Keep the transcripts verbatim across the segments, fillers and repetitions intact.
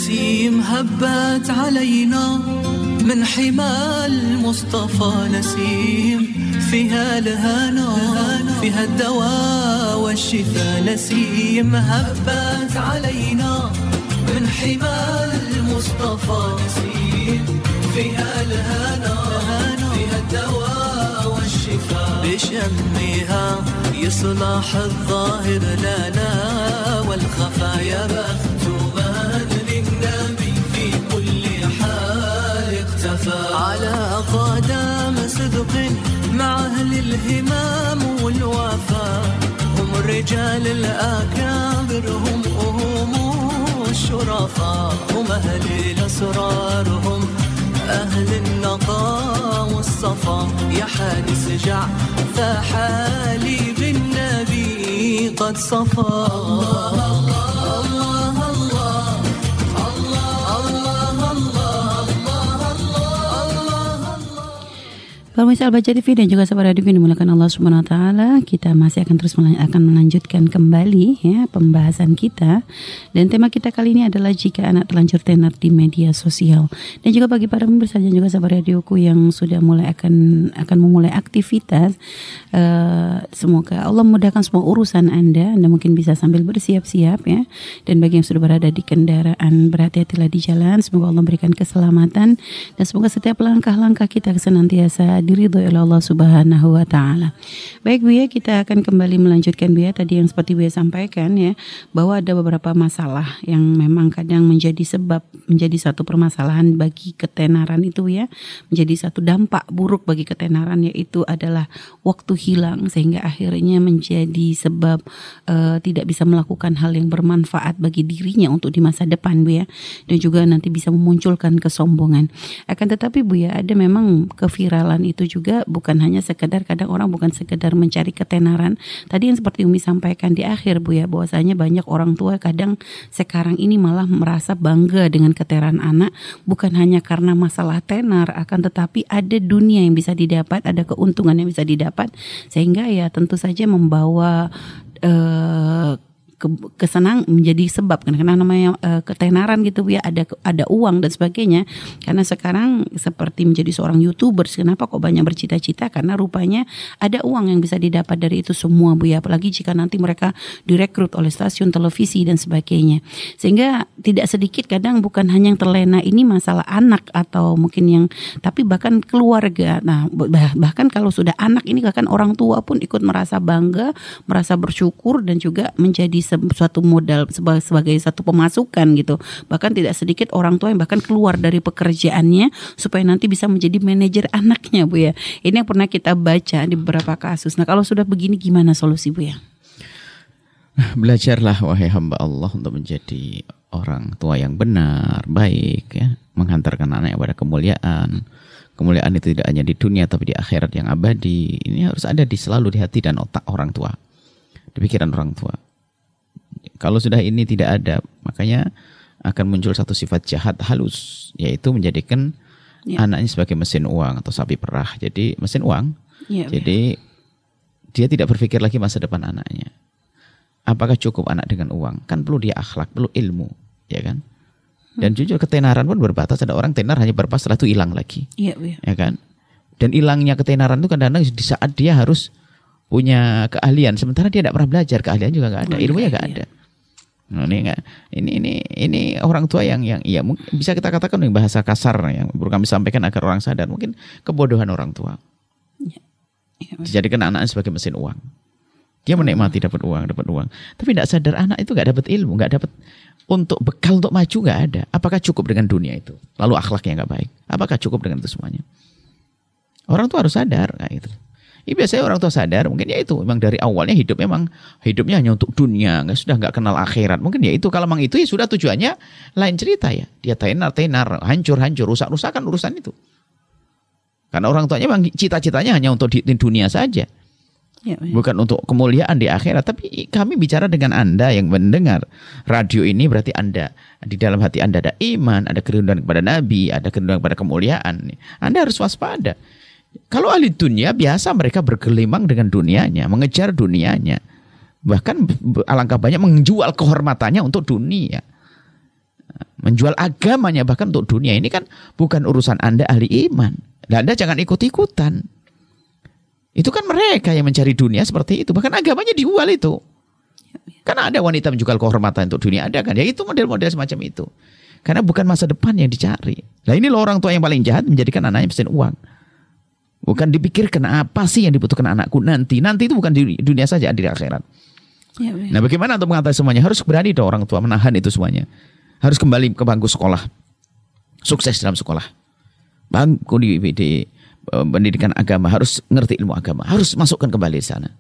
نسيم هبت علينا من حمى المصطفى نسيم فيها الهنا فيها الدواء والشفاء نسيم هبت علينا من حمى المصطفى نسيم فيها الهنا فيها الدواء والشفاء بشمها يصلح الظاهر لنا والخفايا بخت من للنبي في كل حال اختفى على قدم صدق مع أهل الهمام والوفاء هم الرجال الأكابر هم هم الشرفاء هم أهل الأسرار هم أهل النقاء والصفا يا حادث جع فحالي بالنبي قد صفى الله الله Pemirsa Al-Baca T V dan juga sahabat radio yang dimuliakan Allah Subhanahu Wa Taala, kita masih akan terus melanj- akan melanjutkan kembali ya pembahasan kita, dan tema kita kali ini adalah jika anak terlanjur tenar di media sosial. Dan juga bagi para pemirsa dan juga sahabat radioku yang sudah mulai akan akan memulai aktivitas, uh, semoga Allah memudahkan semua urusan Anda. Anda mungkin bisa sambil bersiap-siap ya. Dan bagi yang sudah berada di kendaraan, berhati-hatilah di jalan. Semoga Allah memberikan keselamatan dan semoga setiap langkah-langkah kita senantiasa diridhoi oleh Allah Subhanahu wa taala. Baik Bu ya, kita akan kembali melanjutkan Bu ya, tadi yang seperti Bu ya sampaikan ya, bahwa ada beberapa masalah yang memang kadang menjadi sebab, menjadi satu permasalahan bagi ketenaran itu ya, menjadi satu dampak buruk bagi ketenaran, yaitu adalah waktu hilang sehingga akhirnya menjadi sebab uh, tidak bisa melakukan hal yang bermanfaat bagi dirinya untuk di masa depan Bu ya, dan juga nanti bisa memunculkan kesombongan. Akan tetapi Bu ya, ada memang keviralan itu juga bukan hanya sekedar, kadang orang bukan sekedar mencari ketenaran. Tadi yang seperti Umi sampaikan di akhir Bu ya, bahwasanya banyak orang tua kadang sekarang ini malah merasa bangga dengan ketenaran anak, bukan hanya karena masalah tenar, akan tetapi ada dunia yang bisa didapat, ada keuntungan yang bisa didapat, sehingga ya tentu saja membawa uh, kesenang menjadi sebab, karena namanya uh, ketenaran gitu ya, ada ada uang dan sebagainya. Karena sekarang seperti menjadi seorang YouTuber, kenapa kok banyak bercita-cita, karena rupanya ada uang yang bisa didapat dari itu semua Bu ya, apalagi jika nanti mereka direkrut oleh stasiun televisi dan sebagainya. Sehingga tidak sedikit kadang bukan hanya yang terlena ini masalah anak atau mungkin yang, tapi bahkan keluarga. Nah, bah, bahkan kalau sudah anak ini, bahkan orang tua pun ikut merasa bangga, merasa bersyukur, dan juga menjadi suatu modal sebagai, sebagai satu pemasukan gitu. Bahkan tidak sedikit orang tua yang bahkan keluar dari pekerjaannya supaya nanti bisa menjadi manajer anaknya Bu ya. Ini yang pernah kita baca di beberapa kasus. Nah, kalau sudah begini gimana solusi Bu ya? Belajarlah wahai hamba Allah untuk menjadi orang tua yang benar, baik ya, menghantarkan anak pada kemuliaan. Kemuliaan itu tidak hanya di dunia tapi di akhirat yang abadi. Ini harus ada di selalu di hati dan otak orang tua, di pikiran orang tua. Kalau sudah ini tidak ada, makanya akan muncul satu sifat jahat halus, yaitu menjadikan ya. anaknya sebagai mesin uang atau sapi perah. Jadi mesin uang. Ya, Jadi ya. dia tidak berpikir lagi masa depan anaknya. Apakah cukup anak dengan uang? Kan perlu dia akhlak, perlu ilmu, ya kan? Dan hmm. jujur ketenaran pun berbatas. Ada orang tenar hanya berpas, setelah itu hilang lagi, ya, ya. ya kan? Dan hilangnya ketenaran itu kadang-kadang di saat dia harus punya keahlian, sementara dia tidak pernah belajar, keahlian juga nggak ada, ilmunya nggak ada. Nah, ini enggak, ini ini ini orang tua yang yang ya mungkin bisa kita katakan dengan bahasa kasar yang perlu kami sampaikan agar orang sadar, mungkin kebodohan orang tua. Ya. Ya, dijadikan anaknya sebagai mesin uang. Dia menikmati dapat uang, dapat uang, tapi tidak sadar anak itu nggak dapat ilmu, nggak dapat untuk bekal untuk maju, nggak ada. Apakah cukup dengan dunia itu? Lalu akhlaknya nggak baik. Apakah cukup dengan itu semuanya? Orang tua harus sadar kayak gitu. Ini biasanya orang tua sadar, mungkin ya itu memang dari awalnya hidup memang hidupnya hanya untuk dunia, nggak sudah nggak kenal akhirat. Mungkin ya itu, kalau memang itu ya sudah tujuannya lain cerita ya. Dia tenar tenar, hancur hancur, rusak rusakan urusan itu. Karena orang tuanya memang cita-citanya hanya untuk di dunia saja, ya, ya. bukan untuk kemuliaan di akhirat. Tapi kami bicara dengan Anda yang mendengar radio ini, berarti Anda di dalam hati Anda ada iman, ada kerinduan kepada Nabi, ada kerinduan kepada kemuliaan. Anda harus waspada. Kalau ahli dunia biasa mereka bergelimang dengan dunianya, mengejar dunianya. Bahkan alangkah banyak menjual kehormatannya untuk dunia. menjual agamanya bahkan untuk dunia. Ini kan bukan urusan Anda ahli iman. Dan Anda jangan ikut-ikutan. Itu kan mereka yang mencari dunia seperti itu. Bahkan agamanya dijual itu. Karena ada wanita menjual kehormatan untuk dunia, ada kan? Ya itu model-model semacam itu. Karena bukan masa depan yang dicari. Nah ini loh orang tua yang paling jahat menjadikan anaknya pesen uang. Bukan dipikirkan apa sih yang dibutuhkan anakku nanti. Nanti itu bukan di dunia saja, di akhirat. Ya, nah bagaimana untuk mengatasi semuanya? Harus berani dong orang tua menahan itu semuanya. Harus kembali ke bangku sekolah. Sukses dalam sekolah. Bangku di, di uh, pendidikan agama. Harus ngerti ilmu agama. Harus masukkan kembali di sana.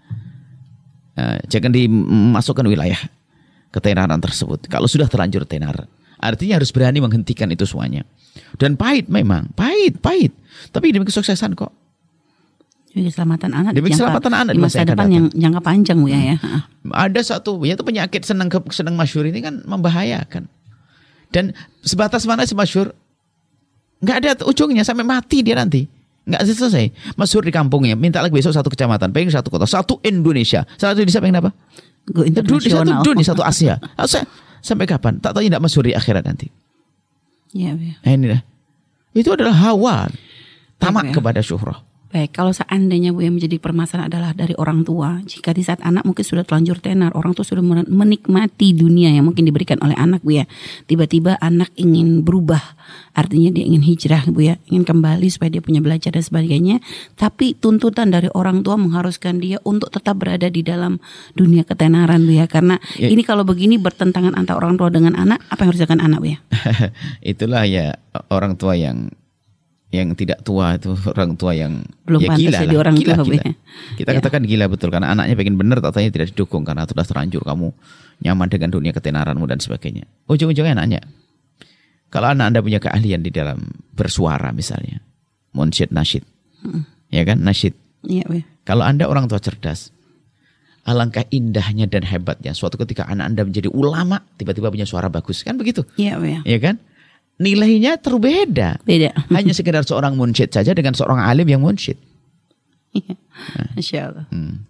Uh, jangan dimasukkan wilayah ketenaran tersebut. Kalau sudah terlanjur tenar. Artinya harus berani menghentikan itu semuanya. Dan pahit memang. Pahit, pahit. Tapi demi kesuksesan kok. Demi keselamatan anak, demi keselamatan anak di masa depan yang jangka panjang Bu ya. Hmm. Ada satu, yaitu penyakit senang senang masyhur ini kan membahayakan. Dan sebatas mana sih masyhur? Nggak ada ujungnya sampai mati dia nanti. Nggak selesai. Masyhur di kampungnya, minta lagi besok satu kecamatan, pengen satu kota, satu Indonesia. Satu Indonesia pengen apa? Go internasional. Satu dunia, satu Asia. Sampai kapan? Tak tahu tidak masyhur di akhirat nanti. Iya. Ya. Nah, ini dah. Itu adalah hawa, tamak ya, kepada syuhrah. Baik, kalau seandainya Bu yang menjadi permasalahan adalah dari orang tua, jika di saat anak mungkin sudah terlanjur tenar, orang tua sudah menikmati dunia yang mungkin diberikan oleh anak Bu ya, tiba-tiba anak ingin berubah, artinya dia ingin hijrah Bu ya, ingin kembali supaya dia punya belajar dan sebagainya, tapi tuntutan dari orang tua mengharuskan dia untuk tetap berada di dalam dunia ketenaran Bu ya, karena ya, ini kalau begini bertentangan antara orang tua dengan anak, apa yang harus dilakukan anak Bu ya? Itulah ya orang tua yang yang tidak tua itu, orang tua yang belum ya pantas gila jadi lah, orang gila, tua gila. Ya. Kita ya. katakan gila betul karena anaknya pengen benar, tatanya tidak didukung karena sudah terlanjur kamu nyaman dengan dunia ketenaranmu dan sebagainya. Ujung-ujungnya anaknya, kalau anak Anda punya keahlian di dalam bersuara misalnya, munsyid nasyid, hmm. ya kan nasyid. Ya, ya. Kalau Anda orang tua cerdas, alangkah indahnya dan hebatnya suatu ketika anak Anda menjadi ulama, tiba-tiba punya suara bagus, kan begitu? Iya, ya. Ya kan? Nilainya terbeda. Beda. Hanya sekedar seorang munsyid saja dengan seorang alim yang munsyid. Iya. Masya Allah. Hmm.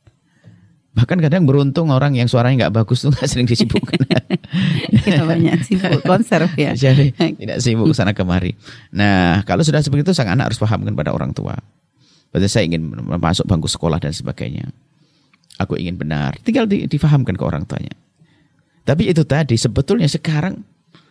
Bahkan kadang beruntung orang yang suaranya nggak bagus tuh nggak sering disibukkan. Kita banyak sibuk konser ya. Jadi tidak sibuk sana kemari. Nah kalau sudah seperti itu sang anak harus pahamkan pada orang tua. Berarti saya ingin masuk bangku sekolah dan sebagainya. Aku ingin benar. Tinggal di, difahamkan ke orang tuanya. Tapi itu tadi sebetulnya sekarang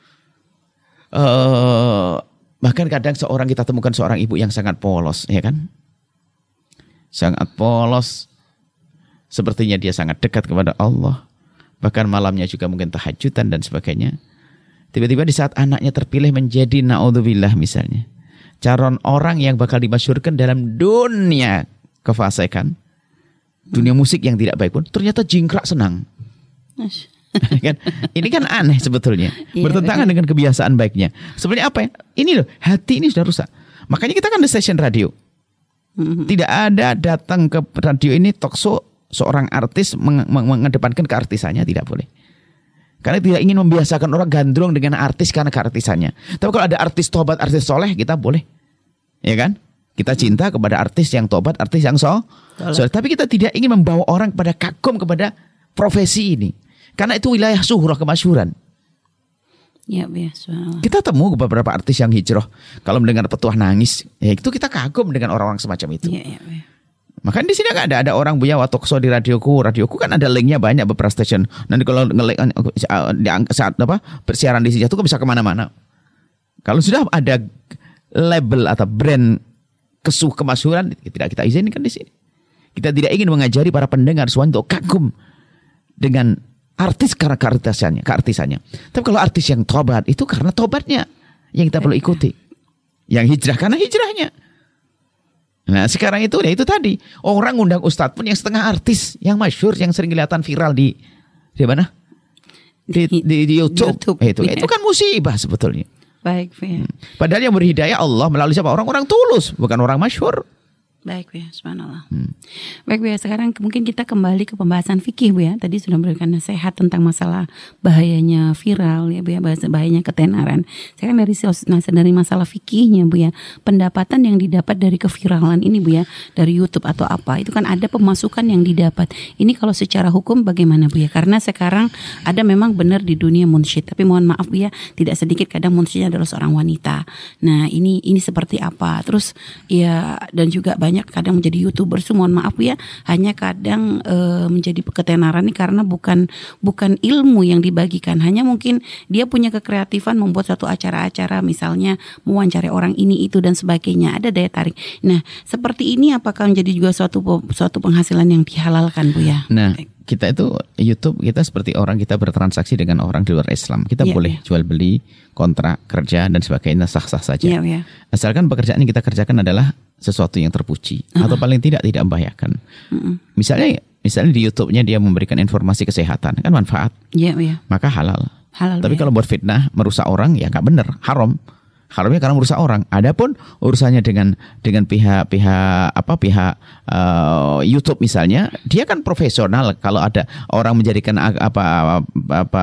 Uh, bahkan kadang seorang kita temukan seorang ibu yang sangat polos, ya kan? Sangat polos. Sepertinya dia sangat dekat kepada Allah. Bahkan malamnya juga mungkin tahajudan dan sebagainya. Tiba-tiba di saat anaknya terpilih menjadi na'udzubillah misalnya, calon orang yang bakal dimasyhurkan dalam dunia kefasikan, dunia musik yang tidak baik pun ternyata jingkrak senang. Kan? Ini kan aneh sebetulnya, bertentangan dengan kebiasaan baiknya. Sebenarnya apa ya? Ini loh, hati ini sudah rusak. Makanya kita kan di stasiun radio. Tidak ada datang ke radio ini talkshow seorang artis meng- meng- mengedepankan keartisannya, tidak boleh. Karena tidak ingin membiasakan orang gandrung dengan artis karena keartisannya. Tapi kalau ada artis tobat, artis soleh, kita boleh. Ya kan? Kita cinta kepada artis yang tobat, artis yang so- soleh. Tapi kita tidak ingin membawa orang kepada kagum kepada profesi ini. Karena itu wilayah syuhrah, kemasyhuran. Ya, biasa. Kita temu beberapa artis yang hijrah. Kalau mendengar petuah nangis, ya itu kita kagum dengan orang-orang semacam itu. Ya, ya, ya. Makanya di sini nggak ada ada orang punya talkshow di radioku. Radioku kan ada linknya banyak beberapa stasiun. Nanti kalau nge-link saat apa persiaran di sini itu bisa kemana-mana. Kalau sudah ada label atau brand kesuh kemasyhuran, tidak kita izinkan di sini. Kita tidak ingin mengajari para pendengar semuanya untuk kagum dengan artis karena keartisannya, keartisannya. Tapi kalau artis yang tobat itu karena tobatnya yang kita perlu ikuti. Yang hijrah karena hijrahnya. Nah sekarang itu ya itu tadi orang undang ustadz pun yang setengah artis, yang masyhur, yang sering kelihatan viral di di mana? Di, di, di YouTube. YouTube itu ya. Itu kan musibah sebetulnya. Baik. Ya. Padahal yang berhidayah Allah melalui siapa? Orang-orang tulus, bukan orang masyhur. Baik Bu ya, subhanallah. Hmm. Baik Bu ya, sekarang mungkin kita kembali ke pembahasan fikih Bu ya. Tadi sudah memberikan nasihat tentang masalah bahayanya viral ya Bu ya, bahayanya ketenaran. Sekarang dari dari masalah fikihnya Bu ya, pendapatan yang didapat dari keviralan ini Bu ya, dari YouTube atau apa, itu kan ada pemasukan yang didapat. Ini kalau secara hukum bagaimana Bu ya? Karena sekarang ada memang benar di dunia munsyid, tapi mohon maaf Bu ya, tidak sedikit kadang munsyidnya adalah seorang wanita. Nah, ini ini seperti apa? Terus ya, dan juga banyak kadang menjadi YouTuber, mohon maaf ya, hanya kadang e, menjadi ketenaran ini karena bukan bukan ilmu yang dibagikan, hanya mungkin dia punya kekreatifan membuat satu acara-acara, misalnya mewawancarai orang ini itu dan sebagainya, ada daya tarik. Nah, seperti ini apakah menjadi juga suatu suatu penghasilan yang dihalalkan Bu ya? Nah, kita itu YouTube, kita seperti orang, kita bertransaksi dengan orang di luar Islam. Kita yeah, boleh yeah. jual beli, kontrak, kerja dan sebagainya, sah-sah saja. Yeah, yeah. Asalkan pekerjaan yang kita kerjakan adalah sesuatu yang terpuji uh-huh. atau paling tidak tidak membahayakan. Uh-uh. Misalnya, misalnya di YouTube-nya dia memberikan informasi kesehatan, kan manfaat, yeah, yeah. maka halal. halal Tapi yeah. kalau buat fitnah, merusak orang, ya nggak benar, haram. Haramnya karena merusak orang. Adapun urusannya dengan dengan pihak-pihak apa pihak uh, YouTube misalnya, dia kan profesional. Kalau ada orang menjadikan apa apa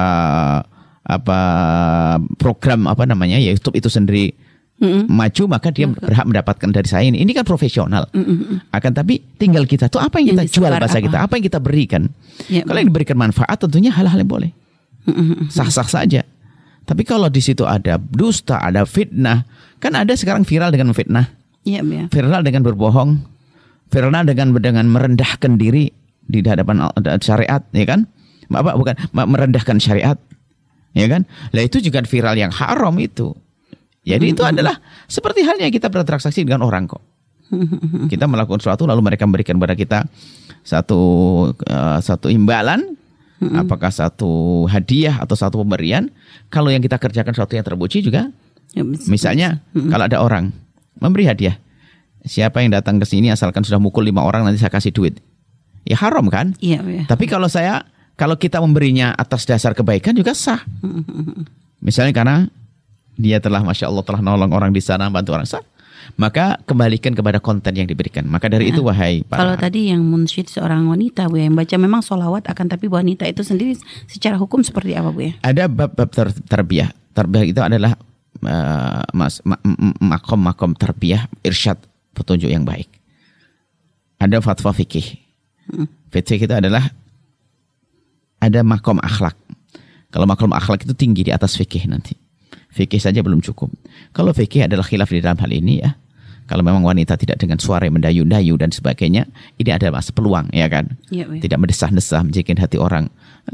apa program apa namanya ya YouTube itu sendiri mm-hmm. maju, maka dia mm-hmm. berhak mendapatkan dari saya ini. Ini kan profesional. Mm-hmm. Akan tapi tinggal kita tuh apa yang, yang kita jual bahasa apa? kita, apa yang kita berikan. Ya, kalau yang diberikan manfaat tentunya hal-hal yang boleh. Mm-hmm. Sah-sah saja. Tapi kalau di situ ada dusta, ada fitnah, kan ada sekarang viral dengan fitnah, ya, ya. viral dengan berbohong, viral dengan dengan merendahkan diri di hadapan syariat, ya kan? Apa bukan merendahkan syariat, ya kan? Lah itu juga viral yang haram itu. Jadi mm-hmm. itu adalah seperti halnya kita bertransaksi dengan orang kok. Kita melakukan sesuatu lalu mereka memberikan kepada kita satu uh, satu imbalan. Mm-hmm. Apakah satu hadiah atau satu pemberian. Kalau yang kita kerjakan sesuatu yang terpuji juga ya, misalnya mm-hmm. kalau ada orang memberi hadiah, siapa yang datang ke sini asalkan sudah mukul lima orang nanti saya kasih duit, ya haram kan? Iya, iya. Tapi kalau saya kalau kita memberinya atas dasar kebaikan juga sah. Mm-hmm. Misalnya karena dia telah Masya Allah telah nolong orang di sana, bantu orang, sah. Maka kembalikan kepada konten yang diberikan. Maka dari nah, itu wahai para... Kalau tadi yang munsyid seorang wanita Bu ya, yang baca memang sholawat, akan tapi wanita itu sendiri secara hukum seperti apa Bu ya? Ada bab-bab ter- terbiyah. Terbiyah itu adalah uh, mas, ma- makom-makom terbiyah, irsyad, petunjuk yang baik. Ada fatwa fikih. Hmm. Fikih itu adalah ada makom akhlak. Kalau makom akhlak itu tinggi di atas fikih nanti. Fikih saja belum cukup. Kalau fikih adalah khilaf di dalam hal ini ya. Kalau memang wanita tidak dengan suara yang mendayu-dayu dan sebagainya, ini ada mas peluang ya kan. Ya, ya. Tidak mendesah-desah menjadikan hati orang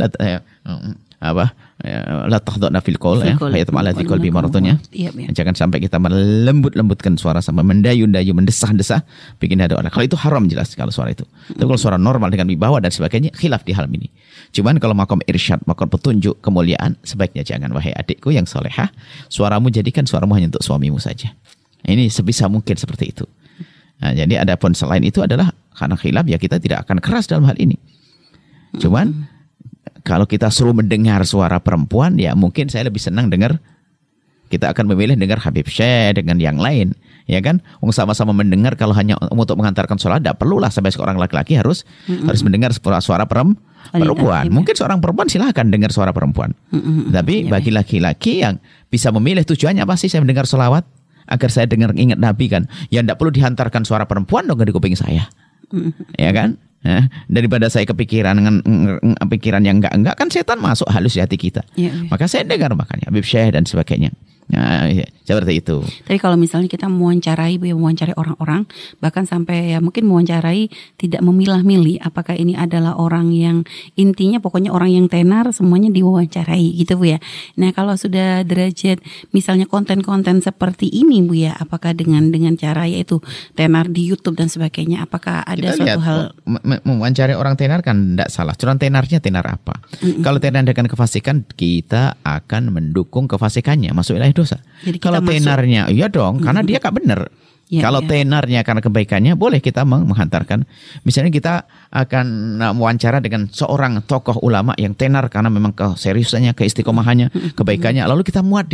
apa? La tahdhana fil qaul ya. Ayat ala dzikr bi maratunya. Jangan sampai kita melembut-lembutkan suara sampai mendayu-dayu, mendesah-desah bikin hati orang. Kalau itu haram jelas kalau suara itu. Tapi kalau suara normal dengan wibawa dan sebagainya, khilaf di hal ini. Cuman kalau makom irsyad, makom petunjuk, kemuliaan, sebaiknya jangan wahai adikku yang solehah, suaramu jadikan suaramu hanya untuk suamimu saja. Ini sebisa mungkin seperti itu. Nah, jadi adapun selain itu adalah karena khilaf ya kita tidak akan keras dalam hal ini. Cuman hmm. kalau kita suruh mendengar suara perempuan ya mungkin saya lebih senang dengar, kita akan memilih dengar Habib Syekh dengan yang lain. Ya kan, sama-sama mendengar. Kalau hanya untuk mengantarkan sholat, tidak perlulah sampai seorang laki-laki harus mm-hmm. harus mendengar suara perempuan. perempuan. Mungkin seorang perempuan silahkan dengar suara perempuan. Mm-hmm. Tapi ya, bagi laki-laki yang bisa memilih tujuannya apa sih saya mendengar sholawat? Agar saya dengar ingat Nabi kan. Ya tidak perlu dihantarkan suara perempuan dong di kuping saya. Mm-hmm. Ya kan? Ya, daripada saya kepikiran dengan pikiran yang enggak-enggak kan setan masuk halus di hati kita. Ya, ya. Maka saya dengar makanya Habib Syekh dan sebagainya. Nah, ya, seperti itu. Tapi kalau misalnya kita mewawancarai, mewawancarai orang-orang, bahkan sampai ya mungkin mewawancarai tidak memilah-milih apakah ini adalah orang yang intinya pokoknya orang yang tenar semuanya diwawancarai gitu Bu ya. Nah, kalau sudah derajat misalnya konten-konten seperti ini Bu ya, apakah dengan dengan cara yaitu tenar di YouTube dan sebagainya, apakah ada kita suatu lihat, hal mewawancarai orang tenar kan tidak salah. Cuma tenarnya tenar apa? Mm-mm. Kalau tenar dengan kefasikan, kita akan mendukung kefasikannya, masuk wilayah dosa. Kalau tenarnya, iya dong, karena mm-hmm. dia gak benar. Ya, kalau ya. tenarnya karena kebaikannya, boleh kita menghantarkan. Misalnya kita akan mewawancara dengan seorang tokoh ulama yang tenar karena memang keseriusannya, keistiqomahannya, mm-hmm. kebaikannya. Lalu kita muat di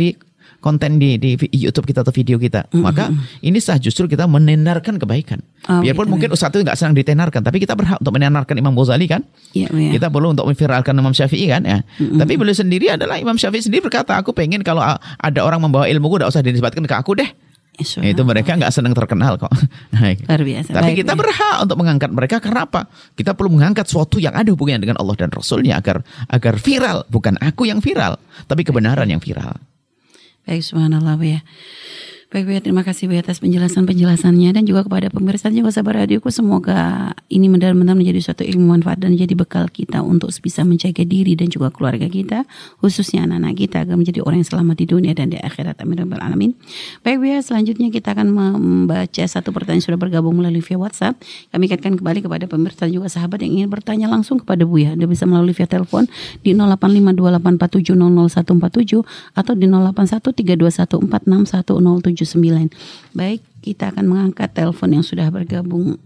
konten di, di YouTube kita atau video kita. Mm-hmm. Maka ini sah justru kita menenarkan kebaikan. Oh, biarpun gitu, mungkin ustaz itu nggak senang ditenarkan, tapi kita berhak untuk menenarkan Imam Ghazali kan. Ya, ya. Kita perlu untuk memviralkan Imam Syafi'i kan. Ya. Mm-hmm. Tapi beliau sendiri adalah Imam Syafi'i sendiri berkata, aku pengen kalau ada orang membawa ilmuku tidak usah dinisbatkan ke aku deh. Nah, itu mereka nggak senang terkenal kok. Luar biasa. Tapi baik, kita baik. berhak untuk mengangkat mereka karena apa? Kita perlu mengangkat sesuatu yang ada hubungannya dengan Allah dan Rasulnya agar agar viral. Bukan aku yang viral, tapi kebenaran yang viral. Baik, subhanallah ya. Baik, Buya, terima kasih Buya atas penjelasan-penjelasannya dan juga kepada pemirsa juga sahabat radioku, semoga ini benar-benar menjadi suatu ilmu manfaat dan jadi bekal kita untuk bisa menjaga diri dan juga keluarga kita, khususnya anak-anak kita agar menjadi orang yang selamat di dunia dan di akhirat. Amin rabbal alamin. Baik Buya, selanjutnya kita akan membaca satu pertanyaan yang sudah bergabung melalui via WhatsApp. Kami ingatkan kembali kepada pemirsa juga sahabat yang ingin bertanya langsung kepada Buya, Anda bisa melalui via telepon di nol delapan lima dua delapan empat tujuh nol nol satu empat tujuh atau di nol delapan satu tiga dua satu empat enam satu nol tujuh sembilan. Baik, kita akan mengangkat telepon yang sudah bergabung.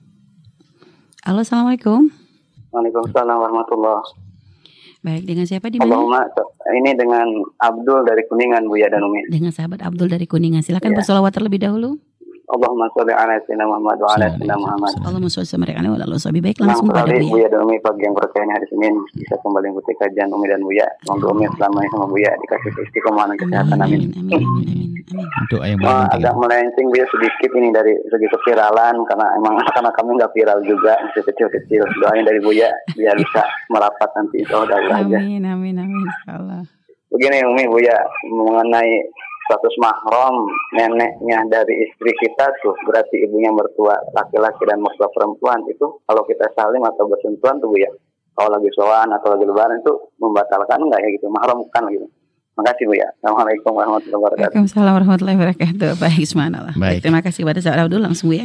Halo, assalamualaikum. Waalaikumsalam warahmatullah. Baik, dengan siapa di mana? Allahumma, ini dengan Abdul dari Kuningan, Buya dan Umi. Dengan sahabat Abdul dari Kuningan. Silakan ya. Bersolawat terlebih dahulu. Allahumma sholli ala sayyidina Muhammad wa ala sayyidina Muhammad. Allahumma sholli ala ala ala. Baik, langsung pada Buya. Buya dan Umi pagi yang berkah hari Senin bisa kembali mengikuti kajian Umi dan Buya. Semoga Umi selamanya sama Buya dikasih istiqomah dan kesehatan. Amin. Amin. Amin. Amin. Doa yang oh, agak melenceng Buya sedikit ini dari segi keviralan karena emang karena kami nggak viral juga masih kecil-kecil. Doain dari Buya biar bisa merapat nanti insya Allah aja. Amin. Amin. Amin. Insyaallah. Begini Umi Buya mengenai status mahram neneknya dari istri kita tuh berarti ibunya mertua laki-laki dan mertua perempuan itu kalau kita salim atau bersentuhan tuh Bu ya kalau lagi sowan atau lagi lebaran itu membatalkan enggak ya gitu mahram kan gitu. Makasih Bu ya. Assalamualaikum warahmatullahi wabarakatuh. Waalaikumsalam warahmatullahi wabarakatuh. Baik, subhanallah. Baik. Terima kasih kepada saudara Abdul langsung Bu ya.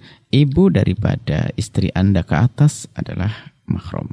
Ibu daripada istri Anda ke atas adalah mahram.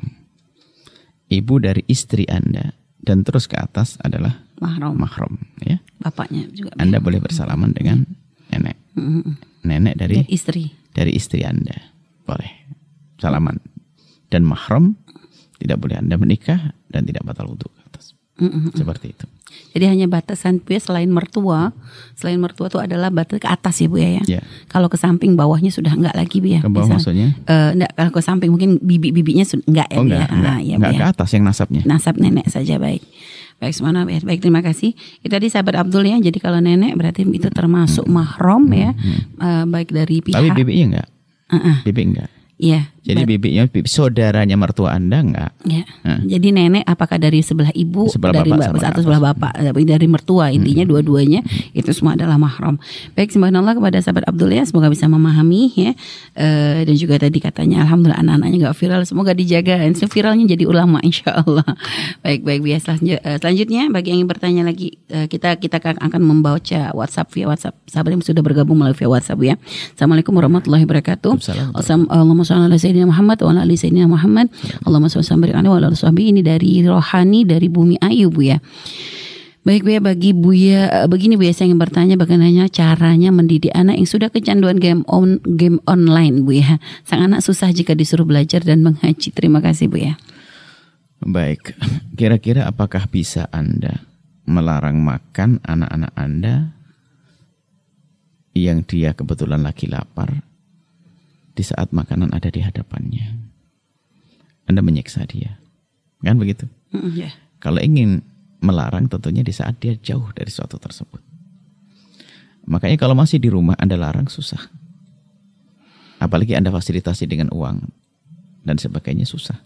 Ibu dari istri Anda dan terus ke atas adalah mahram. Mahram ya. Bapaknya juga. Anda boleh bersalaman dengan nenek. Mm-hmm. Nenek dari, dari istri. Dari istri Anda. Boleh. Salaman. Dan mahram tidak boleh Anda menikah dan tidak batal wudu ke atas. Mm-hmm. Seperti itu. Jadi hanya batasan Bu ya selain mertua, selain mertua itu adalah batas ke atas ya Bu ya. ya. Kalau ke samping bawahnya sudah enggak lagi Bu ya. Ke bawah Misal, maksudnya? Uh, enggak, kalau ke samping mungkin bibi-bibinya sudah enggak ya oh, Bu enggak, ya. Enggak, ah, ya, enggak Bu, ke atas yang nasabnya. Nasab nenek saja baik. Baik semana baik, baik terima kasih. Itu tadi sahabat Abdul ya. Jadi kalau nenek berarti itu termasuk hmm. mahram ya. Hmm. Uh, baik dari pihak. Tapi bibinya enggak. Uh-uh. Bibi enggak. Iya. Jadi but, bibinya bibi, saudaranya mertua Anda enggak? Ya. Hmm. Jadi nenek apakah dari sebelah ibu, sebelah dari bapak atau sebelah bapak, hmm. dari mertua intinya hmm. dua-duanya hmm. itu semua adalah mahram. Baik, subhanallah kepada sahabat Abdul ya, semoga bisa memahami ya. E, dan juga tadi katanya alhamdulillah anak-anaknya enggak viral, semoga dijaga dan viralnya jadi ulama insyaallah. Baik, baik biasa. Selanjutnya bagi yang ingin bertanya lagi kita kita akan membaca WhatsApp via WhatsApp. Sahabat yang sudah bergabung melalui via WhatsApp ya. Assalamualaikum warahmatullahi wabarakatuh. Assalamualaikum sallallahu Sayyidina Muhammad wa ala ali Sayyidina Muhammad. Allahumma shalli ala wa ala sahbihi. Ini dari Rohani dari Bumi Ayu Bu ya. Baik Bu ya, bagi Buya begini Bu ya, saya ingin bertanya bagaimana caranya mendidik anak yang sudah kecanduan game on game online Bu ya. Sang anak susah jika disuruh belajar dan mengaji. Terima kasih Bu ya. Baik, kira-kira apakah bisa Anda melarang makan anak-anak Anda yang dia kebetulan lagi lapar di saat makanan ada di hadapannya? Anda menyiksa dia, kan begitu? Mm, yeah. Kalau ingin melarang tentunya di saat dia jauh dari sesuatu tersebut. Makanya kalau masih di rumah Anda larang susah. Apalagi Anda fasilitasi dengan uang dan sebagainya susah.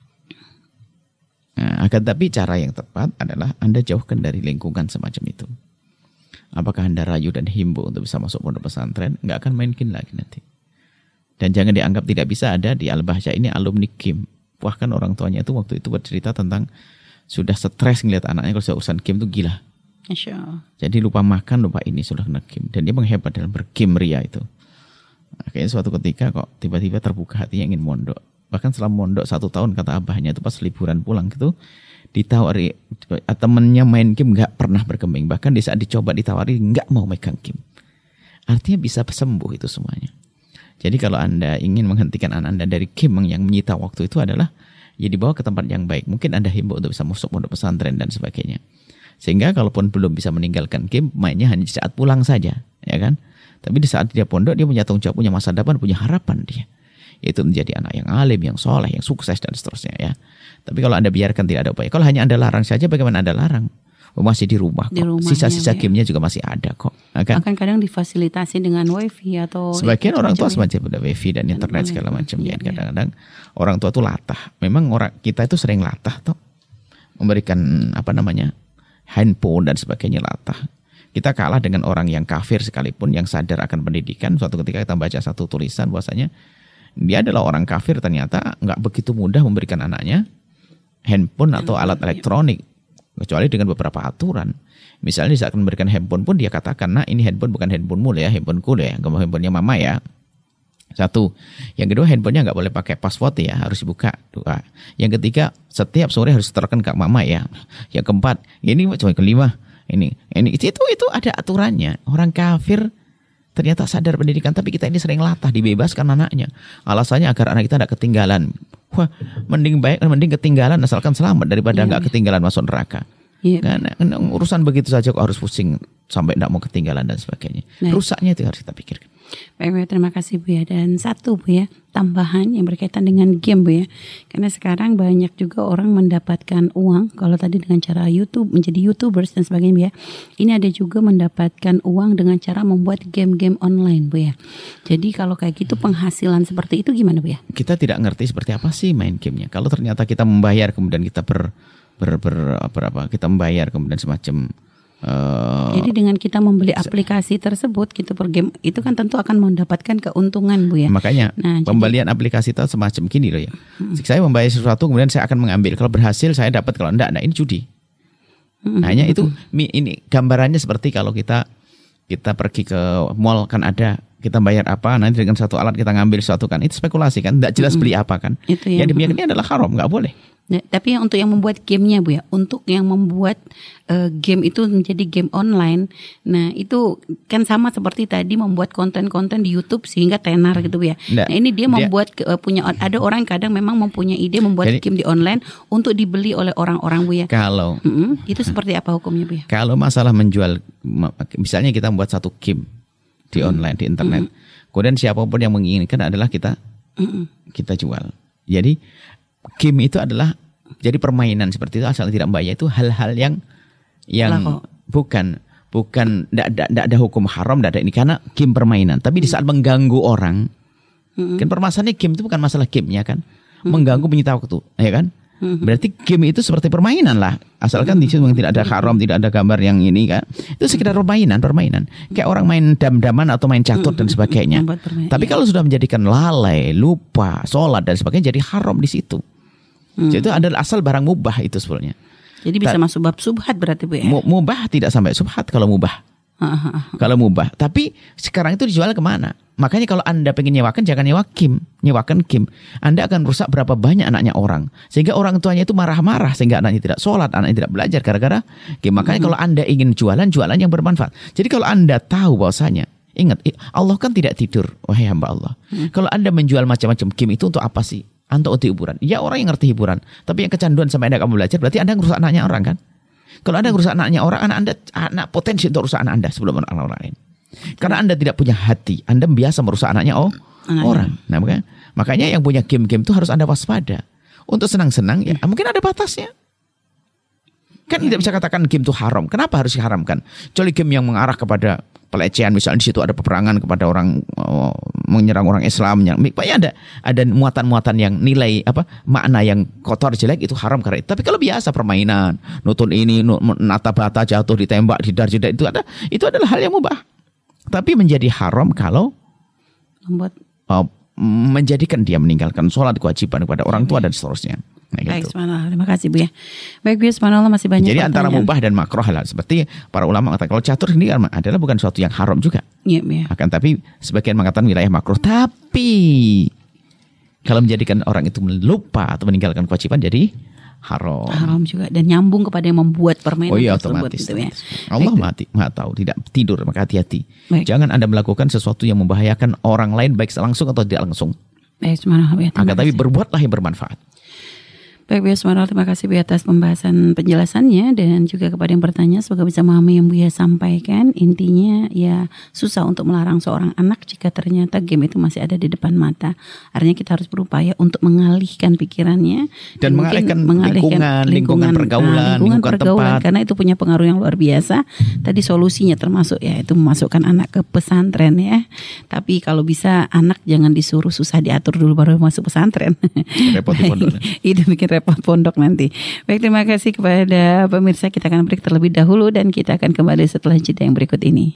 Nah, akan tapi cara yang tepat adalah Anda jauhkan dari lingkungan semacam itu. Apakah Anda rayu dan himbau untuk bisa masuk pondok pesantren? Nggak akan main game lagi nanti. Dan jangan dianggap tidak bisa ada di Al-Bahjah ini alumni game. Bahkan orang tuanya itu waktu itu bercerita tentang sudah stres ngeliat anaknya kalau sudah urusan game itu gila. Masya Allah. Jadi lupa makan, lupa ini, sudah kena game. Dan dia menghebat dalam bergame ria itu. Kayaknya suatu ketika kok tiba-tiba terbuka hatinya ingin mondok. Bahkan setelah mondok satu tahun kata abahnya itu pas liburan pulang gitu ditawari temennya main game nggak pernah berkembang. Bahkan di saat dicoba ditawari nggak mau megang game. Artinya bisa sembuh itu semuanya. Jadi kalau Anda ingin menghentikan anak Anda dari game yang menyita waktu itu adalah ya dibawa ke tempat yang baik. Mungkin Anda himbau untuk bisa masuk pondok pesantren dan sebagainya. Sehingga kalaupun belum bisa meninggalkan game, mainnya hanya saat pulang saja, ya kan? Tapi di saat dia pondok, dia punya tanggung jawab, punya masa depan, punya harapan dia. Itu menjadi anak yang alim, yang soleh, yang sukses dan seterusnya ya. Tapi kalau Anda biarkan tidak ada upaya, kalau hanya Anda larang saja, bagaimana Anda larang? Masih di rumah kok. Di sisa-sisa ya, gamenya juga masih ada kok. Akan, Akan kadang difasilitasi dengan wifi atau sebagian orang tua semacam ada wifi dan internet segala macam ya. Kadang-kadang orang tua itu latah. Memang orang kita itu sering latah toh, memberikan apa namanya handphone dan sebagainya latah. Kita kalah dengan orang yang kafir sekalipun yang sadar akan pendidikan. Suatu ketika kita baca satu tulisan bahwasanya dia adalah orang kafir, ternyata nggak begitu mudah memberikan anaknya handphone atau alat elektronik kecuali dengan beberapa aturan. Misalnya saat memberikan handphone pun dia katakan, nah ini handphone bukan handphonemu ya, handphoneku ya, nggak mau handphonenya mama ya. Satu. Yang kedua, handphonenya nggak boleh pakai password ya, harus dibuka. Dua. Yang ketiga, setiap sore harus terken ke mama ya. Yang keempat, ini cuma kelima. Ini, ini itu itu ada aturannya. Orang kafir ternyata sadar pendidikan, tapi kita ini sering latah, dibebaskan anaknya. Alasannya agar anak kita tidak ketinggalan. Wah, mending baik, mending ketinggalan asalkan selamat daripada nggak iya, ketinggalan masuk neraka. Iya. Karena urusan begitu saja kok harus pusing sampai tidak mau ketinggalan dan sebagainya. Nah, rusaknya itu harus kita pikirkan. Baik, Bu, terima kasih Bu ya. Dan satu Bu ya, tambahan yang berkaitan dengan game Bu ya. Karena sekarang banyak juga orang mendapatkan uang. Kalau tadi dengan cara YouTube, menjadi YouTubers dan sebagainya Bu ya. Ini ada juga mendapatkan uang dengan cara membuat game-game online Bu ya. Jadi kalau kayak gitu penghasilan seperti itu gimana Bu ya? Kita tidak ngerti seperti apa sih main gamenya. Kalau ternyata kita membayar kemudian kita ber, ber, ber apa, apa kita membayar kemudian semacam Uh, Jadi dengan kita membeli aplikasi tersebut gitu per game itu kan tentu akan mendapatkan keuntungan Bu ya. Makanya nah, pembelian jadi, aplikasi itu semacam gini loh ya. Hmm. Saya membayar sesuatu kemudian saya akan mengambil. Kalau berhasil saya dapat, kalau enggak, nah ini judi. Hmm. Hanya itu ini gambarannya seperti kalau kita kita pergi ke mall kan ada, kita bayar apa, nanti dengan satu alat kita ngambil sesuatu kan, itu spekulasi kan, enggak jelas hmm. beli apa kan. Itu yang, yang demikian ini adalah haram, enggak boleh. Nah, tapi yang untuk yang membuat gamenya Bu ya, untuk yang membuat uh, game itu menjadi game online, nah itu kan sama seperti tadi membuat konten-konten di YouTube sehingga tenar gitu Bu ya. Nah, nah ini dia, dia membuat uh, punya ada orang kadang memang mempunyai ide membuat jadi, game di online untuk dibeli oleh orang-orang Bu ya. Kalau mm-hmm, itu seperti apa hukumnya Bu ya? Kalau masalah menjual, misalnya kita membuat satu game di mm-hmm. online di internet, mm-hmm. kemudian siapapun yang menginginkan adalah kita mm-hmm. kita jual. Jadi game itu adalah jadi permainan seperti itu, asal tidak membayar, itu hal-hal yang yang Lako. bukan bukan tidak ada hukum haram, tidak ada ini karena game permainan. Tapi di saat mengganggu orang, hmm. kan permasalahannya game itu bukan masalah gamenya kan, hmm. mengganggu menyita waktu, ya kan? Hmm. Berarti game itu seperti permainan lah, asalkan di situ tidak ada haram, tidak ada gambar yang ini kan, itu sekedar permainan, permainan. Kayak orang main dam-daman atau main catur hmm. dan sebagainya. Tapi kalau sudah menjadikan lalai, lupa, sholat dan sebagainya, jadi haram di situ. Hmm. Jadi itu adalah asal barang mubah itu sebenarnya. Jadi bisa Ta- masuk bab subhat berarti Bu ya? Mubah tidak sampai subhat kalau mubah. Kalau mubah. Tapi sekarang itu dijual kemana? Makanya kalau Anda pengen nyewakan, jangan nyewa game. Nyewakan game. Anda akan rusak berapa banyak anaknya orang. Sehingga orang tuanya itu marah-marah. Sehingga anaknya tidak sholat, anaknya tidak belajar gara-gara game. Makanya hmm. kalau Anda ingin jualan, jualan yang bermanfaat. Jadi kalau Anda tahu bahwasanya, ingat, Allah kan tidak tidur, wahai hamba Allah. Hmm. Kalau Anda menjual macam-macam game itu untuk apa sih? Untuk hiburan. Ya orang yang ngerti hiburan. Tapi yang kecanduan sampai Anda kamu belajar, berarti Anda merusak anaknya orang kan? Kalau Anda merusak anaknya orang, anak Anda anak potensi untuk rusak anak Anda sebelum anak orang lain. Karena Anda tidak punya hati, Anda biasa merusak anaknya oh, orang. Nah, makanya, makanya yang punya game-game itu harus Anda waspada. Untuk senang-senang ya, mungkin ada batasnya. Kan tidak bisa katakan game itu haram. Kenapa harus diharamkan? Kecuali game yang mengarah kepada pelecehan, misalnya di situ ada peperangan kepada orang, oh, menyerang orang Islam, yang ada ada muatan-muatan yang nilai apa makna yang kotor jelek, itu haram karena itu. Tapi kalau biasa permainan, nonton ini, nata bata jatuh ditembak, didar jeda, itu ada itu adalah hal yang mubah. Tapi menjadi haram kalau membuat oh, menjadikan dia meninggalkan sholat, kewajiban kepada orang tua dan seterusnya. Nah, baik, gitu. subhanallah. Terima kasih Bu ya. Baik Bu, subhanallah, masih banyak. Jadi antara mubah dan makruh halal. Seperti para ulama mengatakan, kalau catur ini adalah bukan suatu yang haram juga. Iya, iya. Akan tapi sebagian mengatakan wilayah makruh. Tapi kalau menjadikan orang itu lupa atau meninggalkan kewajiban, jadi haram. Haram juga, dan nyambung kepada yang membuat permainan oh, iya, tersebut. Otomatis, gitu ya. Allah mati, maha tahu, tidak tidur, maka hati-hati. Baik. Jangan Anda melakukan sesuatu yang membahayakan orang lain, baik langsung atau tidak langsung. Baik, subhanallah. Akan tapi berbuatlah yang bermanfaat. Baik, Buya Sumarno, terima kasih Buya atas pembahasan penjelasannya dan juga kepada yang bertanya semoga bisa memahami yang Buya sampaikan. Intinya ya susah untuk melarang seorang anak jika ternyata game itu masih ada di depan mata. Artinya kita harus berupaya untuk mengalihkan pikirannya dan mengalihkan, mengalihkan lingkungan, lingkungan pergaulan, nah, lingkungan lingkungan pergaulan tempat. Karena itu punya pengaruh yang luar biasa. Tadi solusinya termasuk ya itu memasukkan anak ke pesantren ya. Tapi kalau bisa anak jangan disuruh susah diatur dulu baru masuk pesantren. Repot di pondok. Itu bikin repot pondok nanti. Baik, terima kasih kepada pemirsa. Kita akan break terlebih dahulu dan kita akan kembali setelah jeda yang berikut ini.